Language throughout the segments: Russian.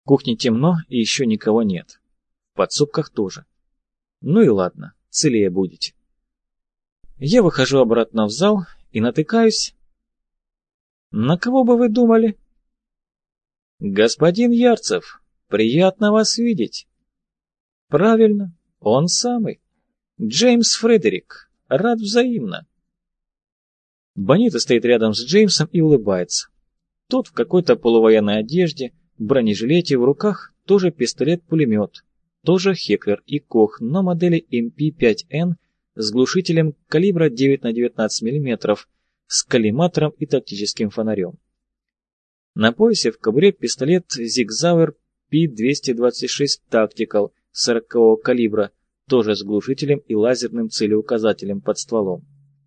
В кухне темно и еще никого нет. В подсобках тоже. Ну и ладно, целее будете. Я выхожу обратно в зал и натыкаюсь... На кого бы вы думали? Господин Ярцев, приятно вас видеть. Правильно, он самый. Джеймс Фредерик, рад взаимно. Бонита стоит рядом с Джеймсом и улыбается. Тот в какой-то полувоенной одежде, бронежилете, в руках тоже пистолет-пулемет, тоже Хеклер и Кох, но модели MP5N с глушителем калибра 9 на 19 мм, с коллиматором и тактическим фонарем. На поясе в кобуре пистолет Zig-Zauer P226 Tactical 40-го калибра, тоже с глушителем и лазерным целеуказателем под стволом.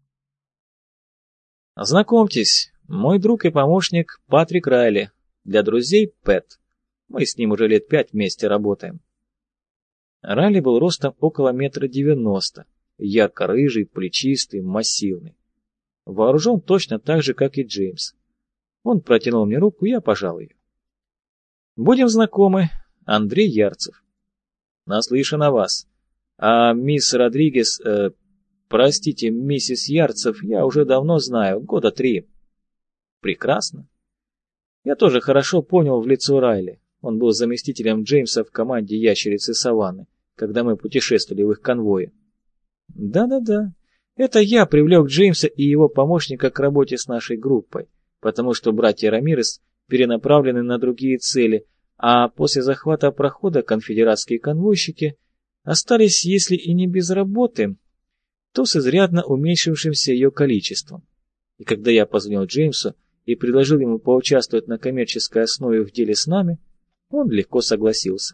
Знакомьтесь, мой друг и помощник Патрик Райли, для друзей Пэт. Мы с ним уже лет 5 вместе работаем. Райли был ростом около 1,90 м, ярко-рыжий, плечистый, массивный. Вооружен точно так же, как и Джеймс. Он протянул мне руку, я пожал ее. Будем знакомы, Андрей Ярцев. Наслышан о вас. А мисс Родригес, простите, миссис Ярцев, я уже давно знаю, года 3. Прекрасно. Я тоже хорошо понял в лицо Райли. Он был заместителем Джеймса в команде «Ящерицы Саванны», когда мы путешествовали в их конвое. Да-да-да, это я привлек Джеймса и его помощника к работе с нашей группой, потому что братья Рамирес перенаправлены на другие цели, а после захвата прохода конфедератские конвойщики остались, если и не без работы, то с изрядно уменьшившимся ее количеством. И когда я позвонил Джеймсу и предложил ему поучаствовать на коммерческой основе в деле с нами, он легко согласился.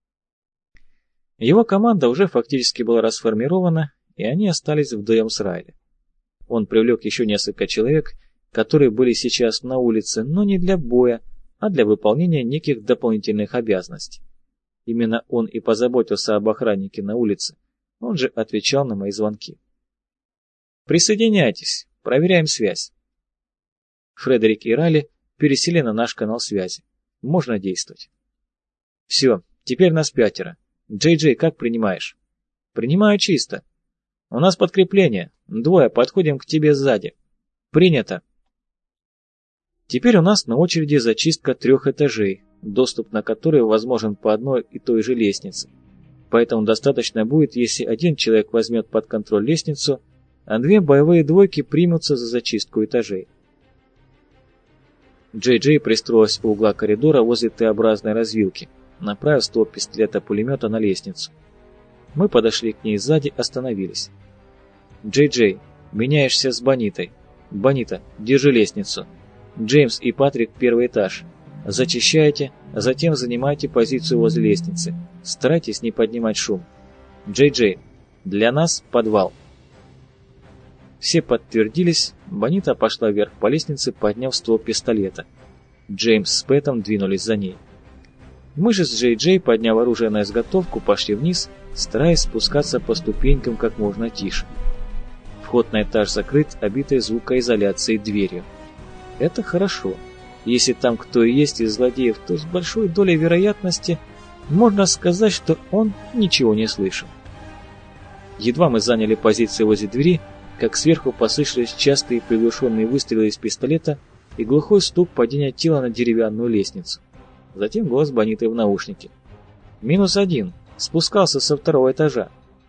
Его команда уже фактически была расформирована, и они остались вдвоем с Райли. Он привлек еще несколько человек, которые были сейчас на улице, но не для боя, а для выполнения неких дополнительных обязанностей. Именно он и позаботился об охраннике на улице, он же отвечал на мои звонки. «Присоединяйтесь, проверяем связь». Фредерик и Райли пересели на наш канал связи. Можно действовать. «Все, теперь нас 5. Джей-Джей, как принимаешь?» «Принимаю чисто. У нас подкрепление. 2, подходим к тебе сзади». «Принято». Теперь у нас на очереди зачистка 3 этажей, доступ на которые возможен по одной и той же лестнице. Поэтому достаточно будет, если один человек возьмет под контроль лестницу, а 2 боевые двойки примутся за зачистку этажей. Джей-Джей пристроилась у угла коридора возле Т-образной развилки, направив ствол пистолета-пулемета на лестницу. Мы подошли к ней сзади, остановились. «Джей-Джей, меняешься с Бонитой. Бонита, держи лестницу. Джеймс и Патрик 1 этаж. Зачищайте, а затем занимайте позицию возле лестницы. Старайтесь не поднимать шум. Джей-Джей, для нас подвал». Все подтвердились, Бонита пошла вверх по лестнице, подняв ствол пистолета. Джеймс с Пэтом двинулись за ней. Мы же с Джей-Джей, подняв оружие на изготовку, пошли вниз, стараясь спускаться по ступенькам как можно тише. Вход на этаж закрыт, обитой звукоизоляцией дверью. Это хорошо. Если там кто и есть из злодеев, то с большой долей вероятности можно сказать, что он ничего не слышал. Едва мы заняли позиции возле двери, как сверху послышались частые приглушенные выстрелы из пистолета и глухой стук падения тела на деревянную лестницу. Затем голос Бониты в наушнике. «-1. Спускался со 2 этажа».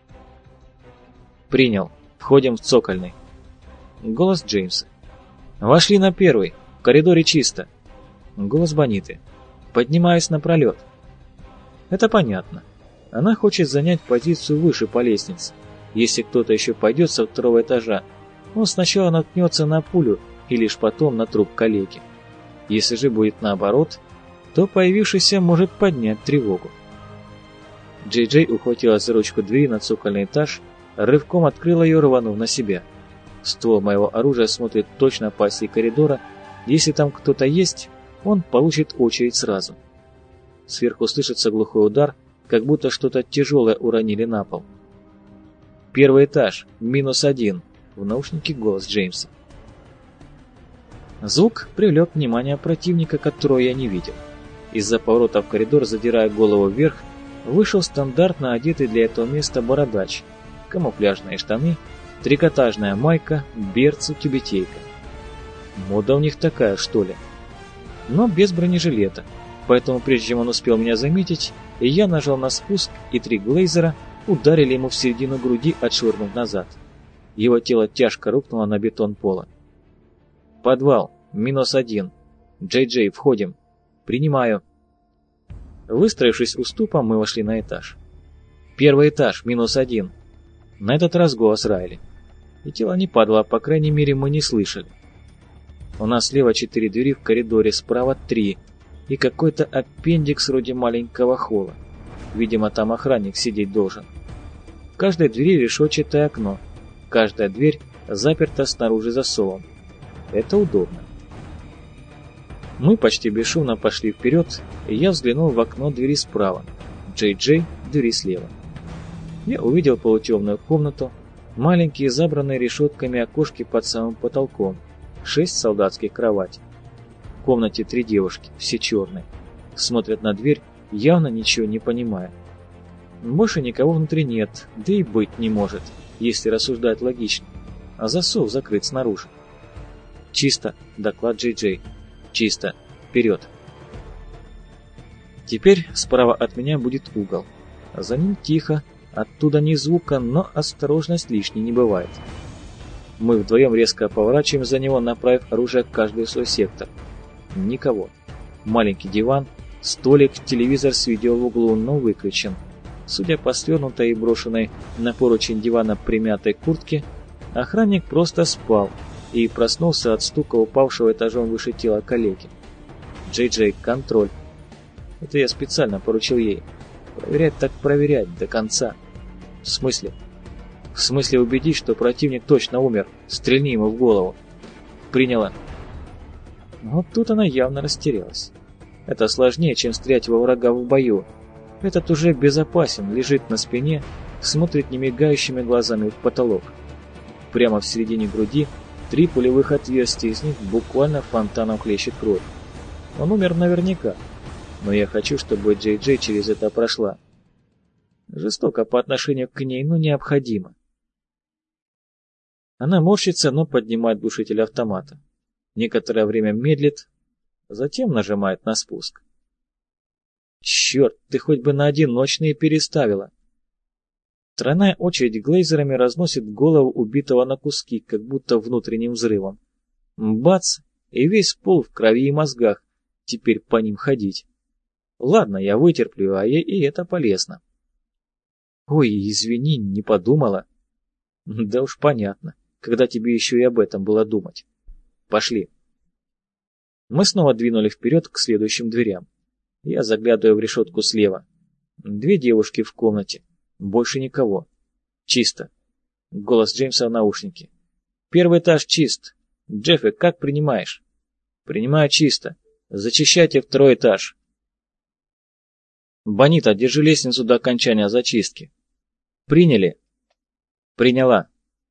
«Принял. Входим в цокольный». Голос Джеймса. «Вошли на 1. В коридоре чисто». Голос Бониты. «Поднимаюсь на пролет». Это понятно. Она хочет занять позицию выше по лестнице. Если кто-то еще пойдет со 2 этажа, он сначала наткнется на пулю и лишь потом на труп коллеги. Если же будет наоборот, то появившийся может поднять тревогу. Джей-Джей ухватилась за ручку двери на цокольный этаж, рывком открыла ее, рванув на себя. Ствол моего оружия смотрит точно по оси коридора. Если там кто-то есть, он получит очередь сразу. Сверху слышится глухой удар, как будто что-то тяжелое уронили на пол. 1 этаж, -1. В наушнике голос Джеймса. Звук привлек внимание противника, которого я не видел. Из-за поворота в коридор, задирая голову вверх, вышел стандартно одетый для этого места бородач, камуфляжные штаны, трикотажная майка, берцы, тюбетейка. Мода у них такая, что ли? Но без бронежилета, поэтому прежде чем он успел меня заметить, я нажал на спуск, и 3 глейзера ударили ему в середину груди, отшвырнув назад. Его тело тяжко рухнуло на бетон пола. «Подвал, -1. Джей-Джей, входим. Принимаю». Выстроившись уступом, мы вошли на этаж. «Первый этаж, -1». На этот раз голос Райли. И тело не падало, по крайней мере, мы не слышали. У нас слева 4 двери в коридоре, справа 3, и какой-то аппендикс вроде маленького холла. Видимо, там охранник сидеть должен. В каждой двери решетчатое окно. Каждая дверь заперта снаружи засовом. Это удобно. Мы почти бесшумно пошли вперед, и я взглянул в окно двери справа. Джей-Джей в двери слева. Я увидел полутемную комнату, маленькие забранные решетками окошки под самым потолком, 6 солдатских кроватей. В комнате 3 девушки, все черные. Смотрят на дверь, явно ничего не понимая. Больше никого внутри нет, да и быть не может, если рассуждать логично. А засов закрыт снаружи. «Чисто», — доклад Джей-Джей. «Чисто. Вперед». Теперь справа от меня будет угол. За ним тихо, оттуда ни звука, но осторожность лишней не бывает. Мы вдвоем резко поворачиваем за него, направив оружие каждый в свой сектор. Никого. Маленький диван, столик, телевизор с видео в углу, но выключен. Судя по свернутой и брошенной на поручень дивана примятой куртке, охранник просто спал и проснулся от стука упавшего этажом выше тела коллеги. Джей-Джей, контроль. Это я специально поручил ей. Проверять так проверять, до конца. В смысле? В смысле убедить, что противник точно умер. Стрельни ему в голову. Приняла. Вот тут она явно растерялась. Это сложнее, чем стрелять во врага в бою. Этот уже безопасен, лежит на спине, смотрит немигающими глазами в потолок. Прямо в середине груди 3 пулевых отверстия, из них буквально фонтаном хлещет кровь. Он умер наверняка, но я хочу, чтобы Джей-Джей через это прошла. Жестоко по отношению к ней, но необходимо. Она морщится, но поднимает глушитель автомата. Некоторое время медлит, затем нажимает на спуск. Черт, ты хоть бы на одиночные переставила. Тройная очередь глейзерами разносит голову убитого на куски, как будто внутренним взрывом. Бац, и весь пол в крови и мозгах, теперь по ним ходить. Ладно, я вытерплю, а ей и это полезно. Ой, извини, не подумала. Да уж понятно, когда тебе еще и об этом было думать. Пошли. Мы снова двинули вперед к следующим дверям. Я заглядываю в решетку слева. 2 девушки в комнате. Больше никого. Чисто. Голос Джеймса в наушнике. «Первый этаж чист. Джеффи, как принимаешь?» «Принимаю чисто. Зачищайте 2-й этаж». «Бонита, держи лестницу до окончания зачистки». «Приняли?» «Приняла».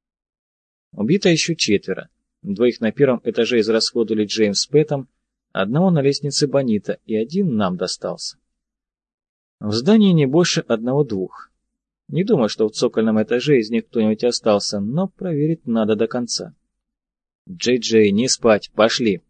Убито еще 4. 2 на 1-м этаже израсходовали Джеймс с Пэтом, 1 на лестнице Бонита, и 1 нам достался. В здании не больше 1-2. Не думаю, что в цокольном этаже из них кто-нибудь остался, но проверить надо до конца. Джей-Джей, не спать, пошли.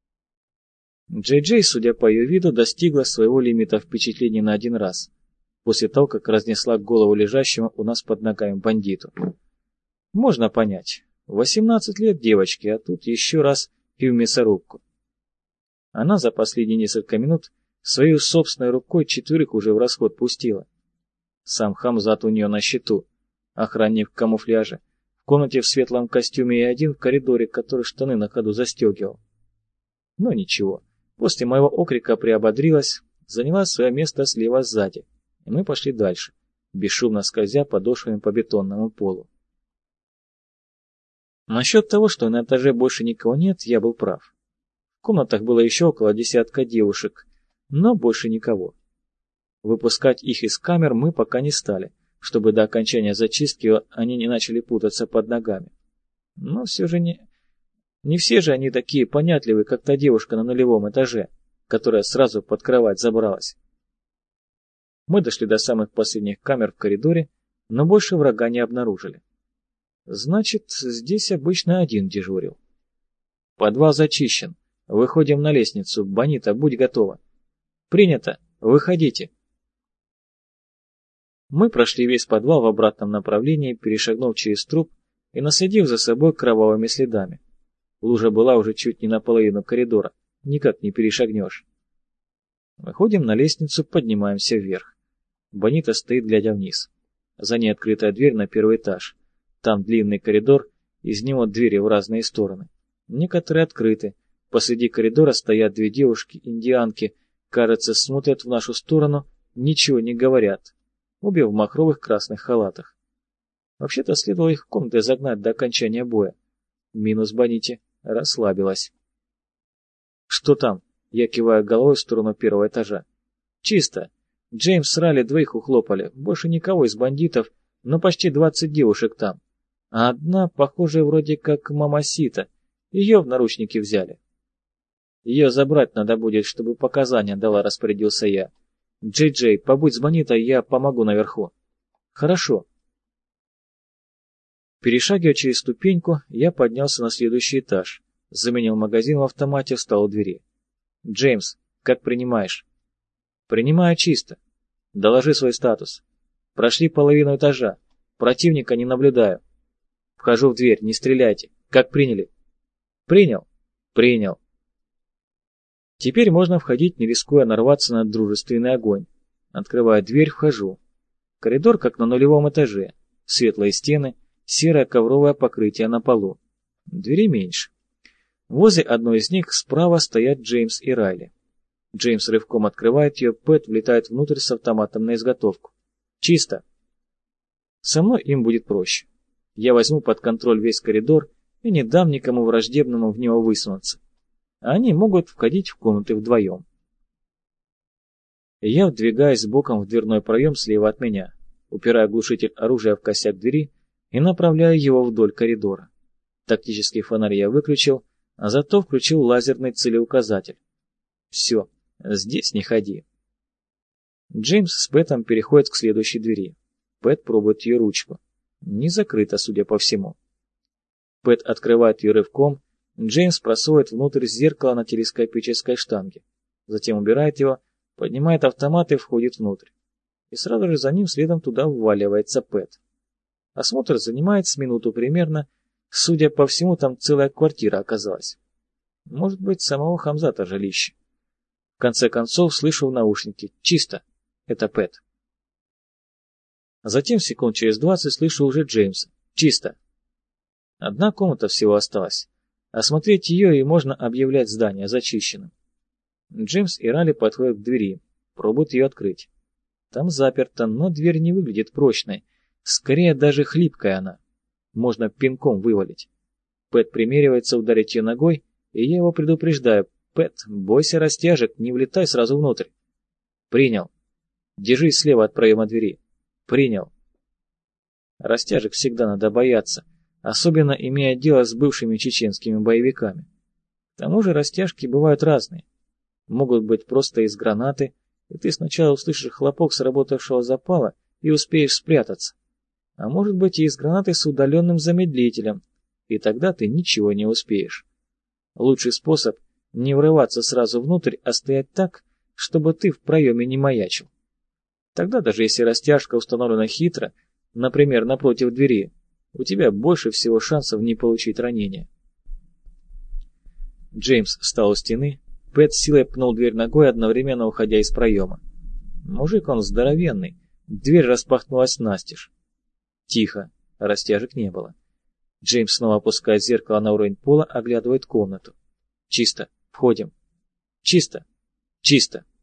Джей-Джей, судя по ее виду, достигла своего лимита впечатлений на 1 раз, после того, как разнесла голову лежащему у нас под ногами бандиту. Можно понять. 18 лет девочки, а тут еще раз и в мясорубку. Она за последние несколько минут своей собственной рукой 4 уже в расход пустила. Сам Хамзат у нее на счету, охранник в камуфляже, в комнате в светлом костюме и 1 в коридоре, который штаны на ходу застегивал. Но ничего, после моего окрика приободрилась, заняла свое место слева сзади, и мы пошли дальше, бесшумно скользя подошвами по бетонному полу. Насчет того, что на этаже больше никого нет, я был прав. В комнатах было еще около 10 девушек, но больше никого. Выпускать их из камер мы пока не стали, чтобы до окончания зачистки они не начали путаться под ногами. Но все же не все же они такие понятливые, как та девушка на 0-м этаже. которая сразу под кровать забралась. Мы дошли до самых последних камер в коридоре, но больше врага не обнаружили. Значит, здесь обычно один дежурил. Подвал зачищен. Выходим на лестницу. Бонита, будь готова. Принято. Выходите. Мы прошли весь подвал в обратном направлении, перешагнув через труп и наследив за собой кровавыми следами. Лужа была уже чуть не наполовину коридора. Никак не перешагнешь. Выходим на лестницу, поднимаемся вверх. Бонита стоит, глядя вниз. За ней открытая дверь на первый этаж. Там длинный коридор, из него двери в разные стороны. Некоторые открыты. Посреди коридора стоят две девушки-индианки, кажется, смотрят в нашу сторону, ничего не говорят. Обе в махровых красных халатах. Вообще-то следовало их в комнаты загнать до окончания боя. Минус Боните. Расслабилась. «Что там?» Я киваю головой в сторону первого этажа. «Чисто. Джеймс с Ралли двоих ухлопали. Больше никого из бандитов, но почти 20 девушек там. А одна, похожая вроде как мамасита. Ее в наручники взяли. Ее забрать надо будет, чтобы показания дала», — распорядился я. «Джей-Джей, побудь с Бонитой, я помогу наверху». «Хорошо». Перешагивая через ступеньку, я поднялся на следующий этаж, заменил магазин в автомате, встал у двери. «Джеймс, как принимаешь?» «Принимаю чисто. Доложи свой статус. Прошли половину этажа. Противника не наблюдаю. Вхожу в дверь, не стреляйте. Как приняли?» «Принял?» «Принял». Теперь можно входить, не рискуя нарваться на дружественный огонь. Открываю дверь, вхожу. Коридор как на нулевом этаже. Светлые стены, серое ковровое покрытие на полу. Двери меньше. Возле одной из них справа стоят Джеймс и Райли. Джеймс рывком открывает ее, Пэт влетает внутрь с автоматом на изготовку. «Чисто». Со мной им будет проще. Я возьму под контроль весь коридор и не дам никому враждебному в него высунуться. А они могут входить в комнаты вдвоем. Я вдвигаюсь боком в дверной проем слева от меня, упираю глушитель оружия в косяк двери и направляю его вдоль коридора. Тактический фонарь я выключил, а зато включил лазерный целеуказатель. Все, здесь не ходи. Джеймс с Пэтом переходят к следующей двери. Пэт пробует ее ручку. Не закрыта, судя по всему. Пэт открывает ее рывком, Джеймс просовывает внутрь зеркало на телескопической штанге. Затем убирает его, поднимает автомат и входит внутрь. И сразу же за ним следом туда вваливается Пэт. Осмотр занимает с минуту примерно. Судя по всему, там целая квартира оказалась. Может быть, самого Хамзата жилище. В конце концов, слышу в наушнике: «Чисто». Это Пэт. Затем, секунд через 20, слышу уже Джеймса: «Чисто». Одна комната всего осталась. Осмотреть ее, и можно объявлять здание зачищенным. Джеймс и Ралли подходят к двери, пробуют ее открыть. Там заперто, но дверь не выглядит прочной. Скорее, даже хлипкая она. Можно пинком вывалить. Пэт примеривается ударить ее ногой, и я его предупреждаю: «Пэт, бойся растяжек, не влетай сразу внутрь». «Принял. Держись слева от проема двери». «Принял». Растяжек всегда надо бояться, особенно имея дело с бывшими чеченскими боевиками. К тому же растяжки бывают разные. Могут быть просто из гранаты, и ты сначала услышишь хлопок сработавшего запала и успеешь спрятаться. А может быть и из гранаты с удаленным замедлителем, и тогда ты ничего не успеешь. Лучший способ — не врываться сразу внутрь, а стоять так, чтобы ты в проеме не маячил. Тогда даже если растяжка установлена хитро, например, напротив двери, у тебя больше всего шансов не получить ранения. Джеймс встал у стены, Пэт силой пнул дверь ногой, одновременно уходя из проема. Мужик он здоровенный, дверь распахнулась настежь. Тихо, растяжек не было. Джеймс снова опускает зеркало на уровень пола, оглядывает комнату. «Чисто, входим». «Чисто, чисто».